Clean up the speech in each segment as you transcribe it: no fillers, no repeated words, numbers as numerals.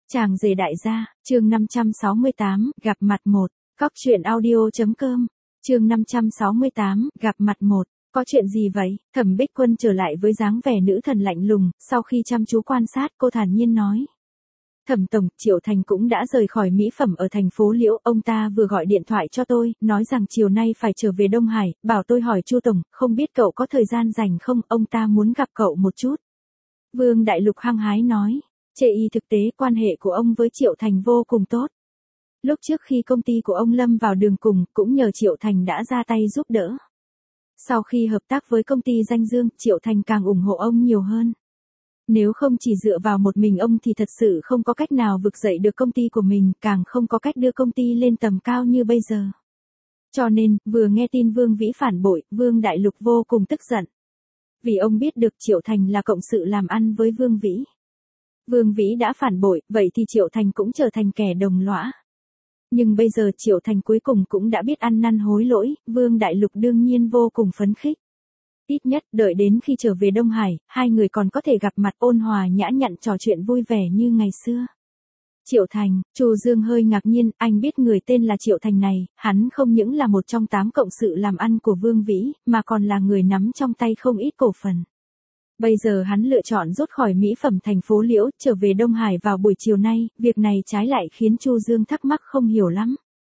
Chàng rể đại gia, chương 568, gặp mặt 1, Cóc truyện audio.com, chương 568, gặp mặt 1, có chuyện gì vậy? Thẩm Bích Quân trở lại với dáng vẻ nữ thần lạnh lùng, sau khi chăm chú quan sát cô thản nhiên nói. Thẩm tổng, Triệu Thành cũng đã rời khỏi mỹ phẩm ở thành phố Liễu, ông ta vừa gọi điện thoại cho tôi, nói rằng chiều nay phải trở về Đông Hải, bảo tôi hỏi Chu tổng, không biết cậu có thời gian rảnh không, ông ta muốn gặp cậu một chút. Vương Đại Lục hăng hái nói. Chê y thực tế quan hệ của ông với Triệu Thành vô cùng tốt. Lúc trước khi công ty của ông lâm vào đường cùng, cũng nhờ Triệu Thành đã ra tay giúp đỡ. Sau khi hợp tác với công ty Danh Dương, Triệu Thành càng ủng hộ ông nhiều hơn. Nếu không chỉ dựa vào một mình ông thì thật sự không có cách nào vực dậy được công ty của mình, càng không có cách đưa công ty lên tầm cao như bây giờ. Cho nên, vừa nghe tin Vương Vĩ phản bội, Vương Đại Lục vô cùng tức giận. Vì ông biết được Triệu Thành là cộng sự làm ăn với Vương Vĩ. Vương Vĩ đã phản bội, vậy thì Triệu Thành cũng trở thành kẻ đồng lõa. Nhưng bây giờ Triệu Thành cuối cùng cũng đã biết ăn năn hối lỗi, Vương Đại Lục đương nhiên vô cùng phấn khích. Ít nhất, đợi đến khi trở về Đông Hải, hai người còn có thể gặp mặt ôn hòa nhã nhặn trò chuyện vui vẻ như ngày xưa. Triệu Thành, Chu Dương hơi ngạc nhiên, anh biết người tên là Triệu Thành này, hắn không những là một trong 8 cộng sự làm ăn của Vương Vĩ, mà còn là người nắm trong tay không ít cổ phần. Bây giờ hắn lựa chọn rút khỏi mỹ phẩm thành phố Liễu, trở về Đông Hải vào buổi chiều nay, việc này trái lại khiến Chu Dương thắc mắc không hiểu lắm.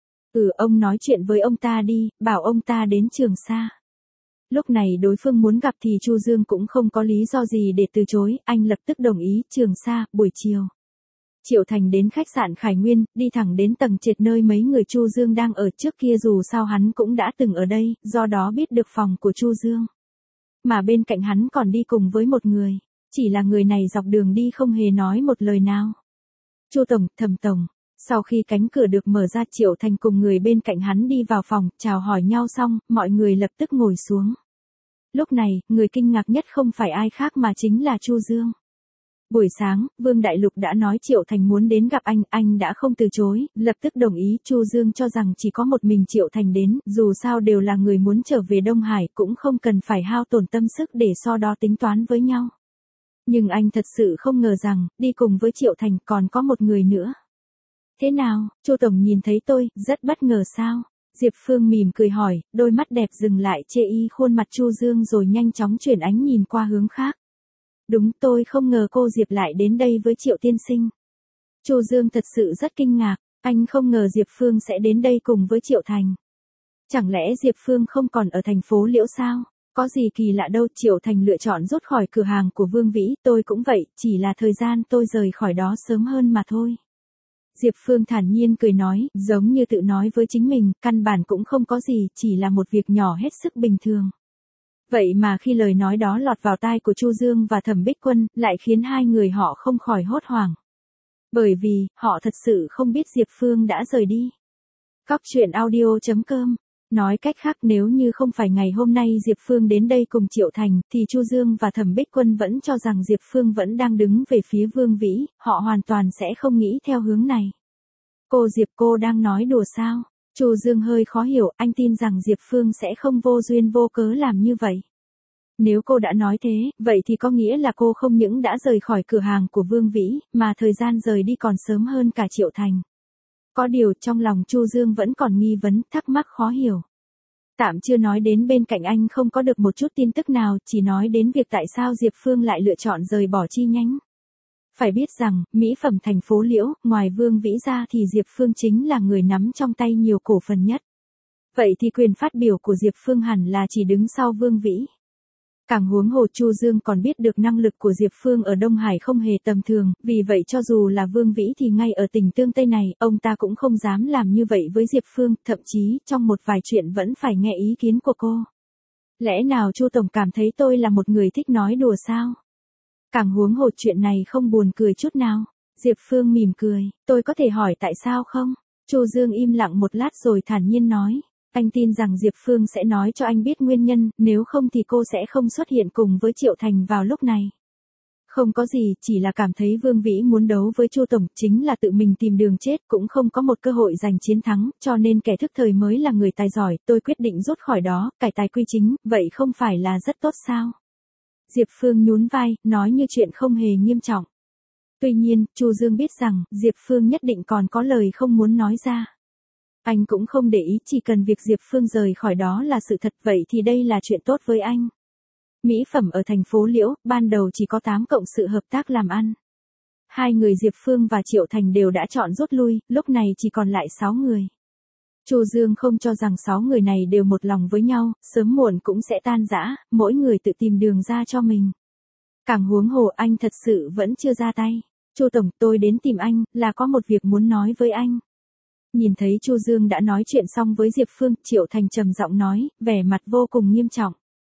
Ông nói chuyện với ông ta đi, bảo ông ta đến Trường Sa. Lúc này đối phương muốn gặp thì Chu Dương cũng không có lý do gì để từ chối, anh lập tức đồng ý. Trường Sa, buổi chiều. Triệu Thành đến khách sạn Khải Nguyên, đi thẳng đến tầng trệt nơi mấy người Chu Dương đang ở. Trước kia dù sao hắn cũng đã từng ở đây, do đó biết được phòng của Chu Dương. Mà bên cạnh hắn còn đi cùng với một người, chỉ là người này dọc đường đi không hề nói một lời nào. Chu tổng, Thẩm tổng. Sau khi cánh cửa được mở ra, Triệu Thành cùng người bên cạnh hắn đi vào phòng, chào hỏi nhau xong, mọi người lập tức ngồi xuống. Lúc này, người kinh ngạc nhất không phải ai khác mà chính là Chu Dương. Buổi sáng, Vương Đại Lục đã nói Triệu Thành muốn đến gặp anh đã không từ chối, lập tức đồng ý. Chu Dương cho rằng chỉ có một mình Triệu Thành đến, dù sao đều là người muốn trở về Đông Hải, cũng không cần phải hao tổn tâm sức để so đo tính toán với nhau. Nhưng anh thật sự không ngờ rằng, đi cùng với Triệu Thành còn có một người nữa. Thế nào, Chu tổng nhìn thấy tôi, rất bất ngờ sao? Diệp Phương mỉm cười hỏi, đôi mắt đẹp dừng lại chê y khuôn mặt Chu Dương rồi nhanh chóng chuyển ánh nhìn qua hướng khác. Đúng, tôi không ngờ cô Diệp lại đến đây với Triệu tiên sinh. Chu Dương thật sự rất kinh ngạc, anh không ngờ Diệp Phương sẽ đến đây cùng với Triệu Thành. Chẳng lẽ Diệp Phương không còn ở thành phố Liễu sao? Có gì kỳ lạ đâu. Triệu Thành lựa chọn rút khỏi cửa hàng của Vương Vĩ, tôi cũng vậy, chỉ là thời gian tôi rời khỏi đó sớm hơn mà thôi. Diệp Phương thản nhiên cười nói, giống như tự nói với chính mình, căn bản cũng không có gì, chỉ là một việc nhỏ hết sức bình thường. Vậy mà khi lời nói đó lọt vào tai của Chu Dương và Thẩm Bích Quân, lại khiến hai người họ không khỏi hốt hoảng. Bởi vì, họ thật sự không biết Diệp Phương đã rời đi. Cóc truyện audio.com. Nói cách khác, nếu như không phải ngày hôm nay Diệp Phương đến đây cùng Triệu Thành, thì Chu Dương và Thẩm Bích Quân vẫn cho rằng Diệp Phương vẫn đang đứng về phía Vương Vĩ, họ hoàn toàn sẽ không nghĩ theo hướng này. Cô Diệp, cô đang nói đùa sao? Chu Dương hơi khó hiểu, anh tin rằng Diệp Phương sẽ không vô duyên vô cớ làm như vậy. Nếu cô đã nói thế, vậy thì có nghĩa là cô không những đã rời khỏi cửa hàng của Vương Vĩ, mà thời gian rời đi còn sớm hơn cả Triệu Thành. Có điều trong lòng Chu Dương vẫn còn nghi vấn, thắc mắc khó hiểu. Tạm chưa nói đến bên cạnh anh không có được một chút tin tức nào, chỉ nói đến việc tại sao Diệp Phương lại lựa chọn rời bỏ chi nhánh. Phải biết rằng, mỹ phẩm thành phố Liễu, ngoài Vương Vĩ ra thì Diệp Phương chính là người nắm trong tay nhiều cổ phần nhất. Vậy thì quyền phát biểu của Diệp Phương hẳn là chỉ đứng sau Vương Vĩ. Càng huống hồ Chu Dương còn biết được năng lực của Diệp Phương ở Đông Hải không hề tầm thường, vì vậy cho dù là Vương Vĩ thì ngay ở tỉnh Tương Tây này, ông ta cũng không dám làm như vậy với Diệp Phương, thậm chí, trong một vài chuyện vẫn phải nghe ý kiến của cô. Lẽ nào Chu tổng cảm thấy tôi là một người thích nói đùa sao? Càng huống hồ chuyện này không buồn cười chút nào. Diệp Phương mỉm cười, tôi có thể hỏi tại sao không? Chu Dương im lặng một lát rồi thản nhiên nói. Anh tin rằng Diệp Phương sẽ nói cho anh biết nguyên nhân, nếu không thì cô sẽ không xuất hiện cùng với Triệu Thành vào lúc này. Không có gì, chỉ là cảm thấy Vương Vĩ muốn đấu với Chu tổng, chính là tự mình tìm đường chết, cũng không có một cơ hội giành chiến thắng, cho nên kẻ thức thời mới là người tài giỏi, tôi quyết định rút khỏi đó, cải tài quy chính, vậy không phải là rất tốt sao? Diệp Phương nhún vai, nói như chuyện không hề nghiêm trọng. Tuy nhiên, Chu Dương biết rằng, Diệp Phương nhất định còn có lời không muốn nói ra. Anh cũng không để ý, chỉ cần việc Diệp Phương rời khỏi đó là sự thật, vậy thì đây là chuyện tốt với anh. Mỹ phẩm ở thành phố Liễu, ban đầu chỉ có 8 cộng sự hợp tác làm ăn. Hai người Diệp Phương và Triệu Thành đều đã chọn rút lui, lúc này chỉ còn lại 6 người. Chu Dương không cho rằng 6 người này đều một lòng với nhau, sớm muộn cũng sẽ tan rã, mỗi người tự tìm đường ra cho mình. Càng huống hồ anh thật sự vẫn chưa ra tay. Chu Tổng, tôi đến tìm anh, là có một việc muốn nói với anh. Nhìn thấy Chu Dương đã nói chuyện xong với Diệp Phương, Triệu Thành trầm giọng nói, vẻ mặt vô cùng nghiêm trọng.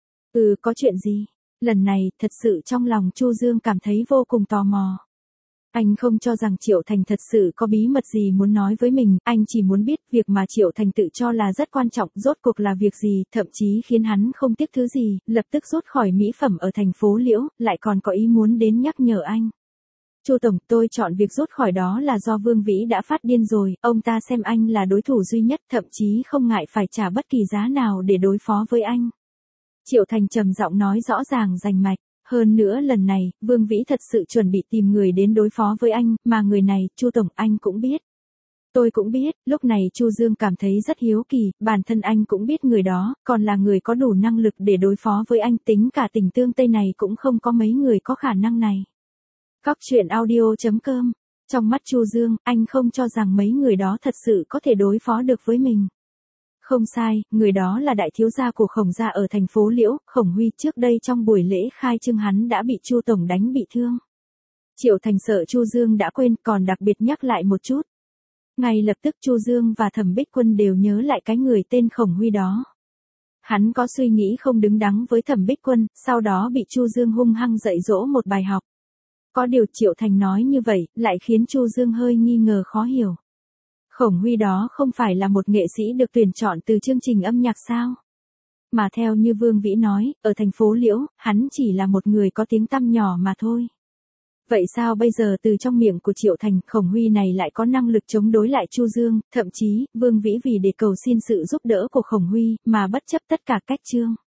Có chuyện gì? Lần này, thật sự trong lòng Chu Dương cảm thấy vô cùng tò mò. Anh không cho rằng Triệu Thành thật sự có bí mật gì muốn nói với mình, anh chỉ muốn biết việc mà Triệu Thành tự cho là rất quan trọng, rốt cuộc là việc gì, thậm chí khiến hắn không tiếc thứ gì, lập tức rút khỏi mỹ phẩm ở thành phố Liễu, lại còn có ý muốn đến nhắc nhở anh. Chu Tổng, tôi chọn việc rút khỏi đó là do Vương Vĩ đã phát điên rồi, ông ta xem anh là đối thủ duy nhất, thậm chí không ngại phải trả bất kỳ giá nào để đối phó với anh. Triệu Thành trầm giọng nói rõ ràng rành mạch. Hơn nữa lần này, Vương Vĩ thật sự chuẩn bị tìm người đến đối phó với anh, mà người này, Chu Tổng, anh cũng biết. Tôi cũng biết, lúc này Chu Dương cảm thấy rất hiếu kỳ, bản thân anh cũng biết người đó, còn là người có đủ năng lực để đối phó với anh, tính cả Tình Tương Tây này cũng không có mấy người có khả năng này. Góc truyện audio.com. Trong mắt Chu Dương, anh không cho rằng mấy người đó thật sự có thể đối phó được với mình. Không sai, người đó là đại thiếu gia của Khổng gia ở thành phố Liễu, Khổng Huy, trước đây trong buổi lễ khai trương hắn đã bị Chu Tổng đánh bị thương. Triệu Thành sợ Chu Dương đã quên, còn đặc biệt nhắc lại một chút. Ngay lập tức Chu Dương và Thẩm Bích Quân đều nhớ lại cái người tên Khổng Huy đó. Hắn có suy nghĩ không đứng đắn với Thẩm Bích Quân, sau đó bị Chu Dương hung hăng dạy dỗ một bài học. Có điều Triệu Thành nói như vậy, lại khiến Chu Dương hơi nghi ngờ khó hiểu. Khổng Huy đó không phải là một nghệ sĩ được tuyển chọn từ chương trình âm nhạc sao? Mà theo như Vương Vĩ nói, ở thành phố Liễu, hắn chỉ là một người có tiếng tăm nhỏ mà thôi. Vậy sao bây giờ từ trong miệng của Triệu Thành, Khổng Huy này lại có năng lực chống đối lại Chu Dương, thậm chí, Vương Vĩ vì để cầu xin sự giúp đỡ của Khổng Huy, mà bất chấp tất cả cách chương.